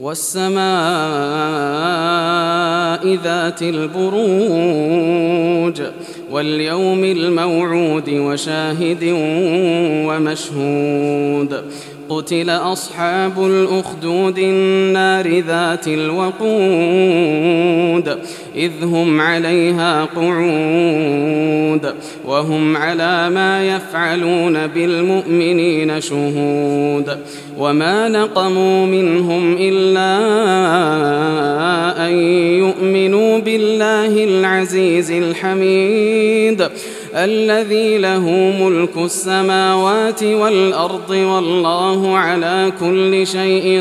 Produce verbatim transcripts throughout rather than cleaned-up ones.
والسماء ذات البروج واليوم الموعود وشاهد ومشهود قتل أصحاب الأخدود النار ذات الوقود إذ هم عليها قعود وهم على ما يفعلون بالمؤمنين شهود وما نقموا منهم إلا أن يؤمنوا بالله العزيز الحميد الذي له ملك السماوات والأرض والله على كل شيء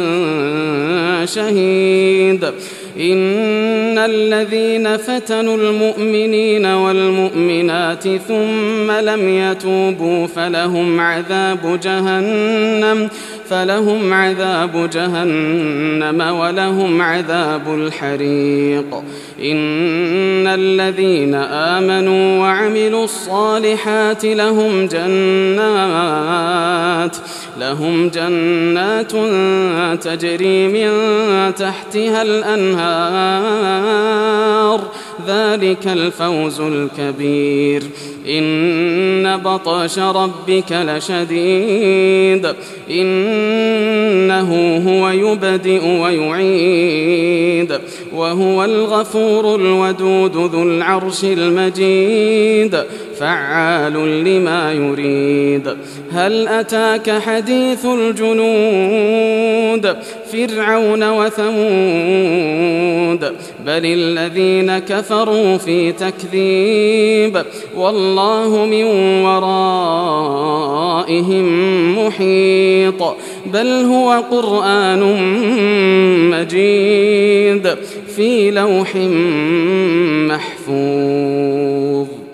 شهيد إن الذين فتنوا المؤمنين والمؤمنات ثم لم يتوبوا فلهم عذاب جهنم فلهم عذاب جهنم ولهم عذاب الحريق إن الذين آمنوا وعملوا الصالحات لهم جنات لهم جنات تجري من تحتها الأنهار ذلك الفوز الكبير إن بطش ربك لشديد إنه هو يبدئ ويعيد وهو الغفور الودود ذو العرش المجيد فعال لما يريد هل أتاك حديث الجنود فرعون وثمود بل الذين كفروا في تكذيب والله من ورائهم محيط بل هو قرآن مجيد في لوح محفوظ.